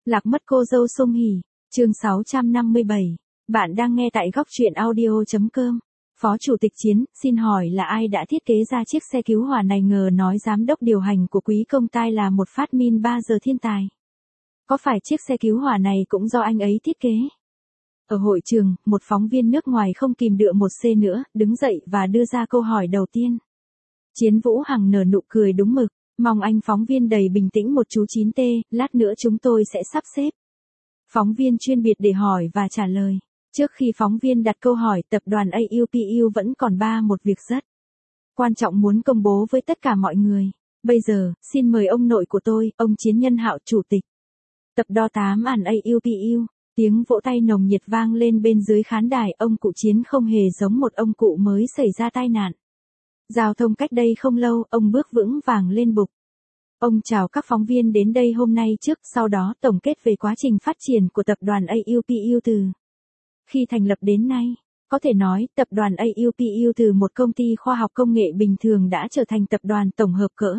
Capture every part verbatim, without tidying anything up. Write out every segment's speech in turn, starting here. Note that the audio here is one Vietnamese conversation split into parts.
Lạc mất cô dâu Sung Hỉ, chương sáu trăm năm mươi bảy. Bạn đang nghe tại góc truyện audio.com. Phó Chủ tịch Chiến, xin hỏi là ai đã thiết kế ra chiếc xe cứu hỏa này? Ngờ nói giám đốc điều hành của Quý Công Tai là một phát minh ba giờ thiên tài. Có phải chiếc xe cứu hỏa này cũng do anh ấy thiết kế? Ở hội trường, một phóng viên nước ngoài không kìm được một xê nữa, đứng dậy và đưa ra câu hỏi đầu tiên. Chiến Vũ Hằng nở nụ cười đúng mực. Mong anh phóng viên đầy bình tĩnh một chú chín tê, lát nữa chúng tôi sẽ sắp xếp phóng viên chuyên biệt để hỏi và trả lời. Trước khi phóng viên đặt câu hỏi, tập đoàn a u pê u vẫn còn ba một việc rất quan trọng muốn công bố với tất cả mọi người. Bây giờ, xin mời ông nội của tôi, ông Chiến Nhân Hạo, Chủ tịch Tập đoàn tám ản a u pê u. Tiếng vỗ tay nồng nhiệt vang lên bên dưới khán đài. Ông cụ Chiến không hề giống một ông cụ mới xảy ra tai nạn giao thông cách đây không lâu. Ông bước vững vàng lên bục. Ông chào các phóng viên đến đây hôm nay trước, sau đó tổng kết về quá trình phát triển của tập đoàn a u pê u từ khi thành lập đến nay. Có thể nói, tập đoàn a u pê u từ một công ty khoa học công nghệ bình thường đã trở thành tập đoàn tổng hợp cỡ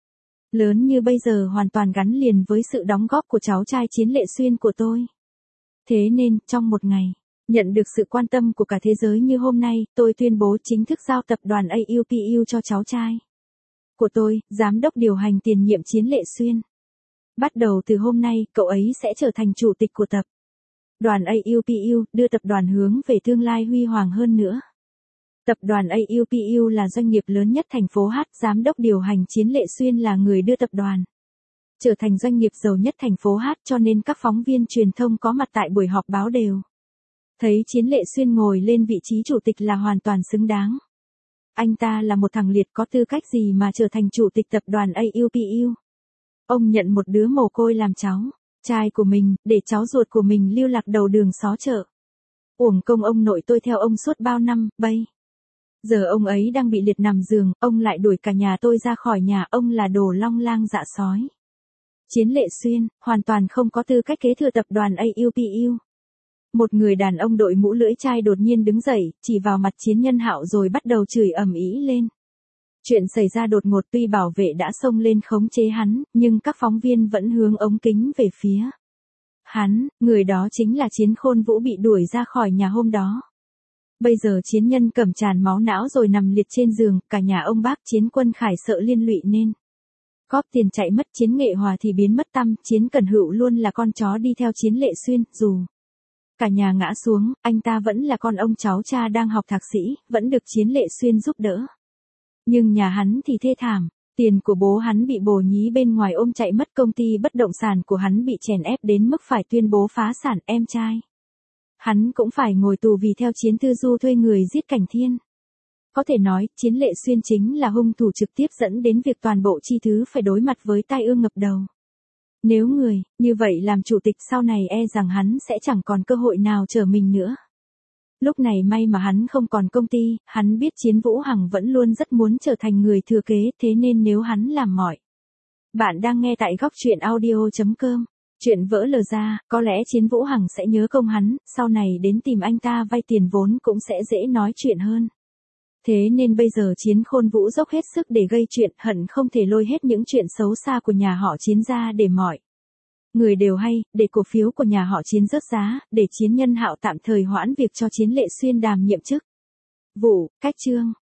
lớn như bây giờ, hoàn toàn gắn liền với sự đóng góp của cháu trai Chiến Lệ Xuyên của tôi. Thế nên, trong một ngày nhận được sự quan tâm của cả thế giới như hôm nay, tôi tuyên bố chính thức giao tập đoàn a u pê u cho cháu trai của tôi, giám đốc điều hành tiền nhiệm Chiến Lệ Xuyên. Bắt đầu từ hôm nay, cậu ấy sẽ trở thành chủ tịch của tập đoàn a u pê u, đưa tập đoàn hướng về tương lai huy hoàng hơn nữa. Tập đoàn a u pê u là doanh nghiệp lớn nhất thành phố H, giám đốc điều hành Chiến Lệ Xuyên là người đưa tập đoàn trở thành doanh nghiệp giàu nhất thành phố H, cho nên các phóng viên truyền thông có mặt tại buổi họp báo đều thấy Chiến Lệ Xuyên ngồi lên vị trí chủ tịch là hoàn toàn xứng đáng. Anh ta là một thằng liệt, có tư cách gì mà trở thành chủ tịch tập đoàn a u pê u. Ông nhận một đứa mồ côi làm cháu trai của mình, để cháu ruột của mình lưu lạc đầu đường xó chợ. Uổng công ông nội tôi theo ông suốt bao năm, bây giờ ông ấy đang bị liệt nằm giường, ông lại đuổi cả nhà tôi ra khỏi nhà, ông là đồ long lang dạ sói. Chiến Lệ Xuyên, hoàn toàn không có tư cách kế thừa tập đoàn a u pê u. Một người đàn ông đội mũ lưỡi chai đột nhiên đứng dậy, chỉ vào mặt Chiến Nhân Hạo rồi bắt đầu chửi ầm ĩ lên. Chuyện xảy ra đột ngột, tuy bảo vệ đã xông lên khống chế hắn, nhưng các phóng viên vẫn hướng ống kính về phía hắn. Người đó chính là Chiến Khôn Vũ, bị đuổi ra khỏi nhà hôm đó. Bây giờ Chiến Nhân Cẩm tràn máu não rồi nằm liệt trên giường, cả nhà ông bác Chiến Quân Khải sợ liên lụy nên cóp tiền chạy mất. Chiến Nghệ Hòa thì biến mất tăm. Chiến Cần Hữu luôn là con chó đi theo Chiến Lệ Xuyên, dù cả nhà ngã xuống, anh ta vẫn là con ông cháu cha đang học thạc sĩ, vẫn được Chiến Lệ Xuyên giúp đỡ. Nhưng nhà hắn thì thê thảm, tiền của bố hắn bị bồ nhí bên ngoài ôm chạy mất, công ty bất động sản của hắn bị chèn ép đến mức phải tuyên bố phá sản, em trai hắn cũng phải ngồi tù vì theo Chiến Tư Du thuê người giết Cảnh Thiên. Có thể nói, Chiến Lệ Xuyên chính là hung thủ trực tiếp dẫn đến việc toàn bộ chi thứ phải đối mặt với tai ương ngập đầu. Nếu người như vậy làm chủ tịch sau này, e rằng hắn sẽ chẳng còn cơ hội nào trở mình nữa. Lúc này may mà hắn không còn công ty, hắn biết Chiến Vũ Hằng vẫn luôn rất muốn trở thành người thừa kế, thế nên nếu hắn làm mọi. Bạn đang nghe tại góc truyện audio.com. Chuyện vỡ lờ ra, có lẽ Chiến Vũ Hằng sẽ nhớ công hắn, sau này đến tìm anh ta vay tiền vốn cũng sẽ dễ nói chuyện hơn. Thế nên bây giờ Chiến Khôn Vũ dốc hết sức để gây chuyện, hận không thể lôi hết những chuyện xấu xa của nhà họ Chiến ra để mọi người đều hay, để cổ phiếu của nhà họ Chiến rớt giá, để Chiến Nhân Hạo tạm thời hoãn việc cho Chiến Lệ Xuyên đảm nhiệm chức vụ. Cách chương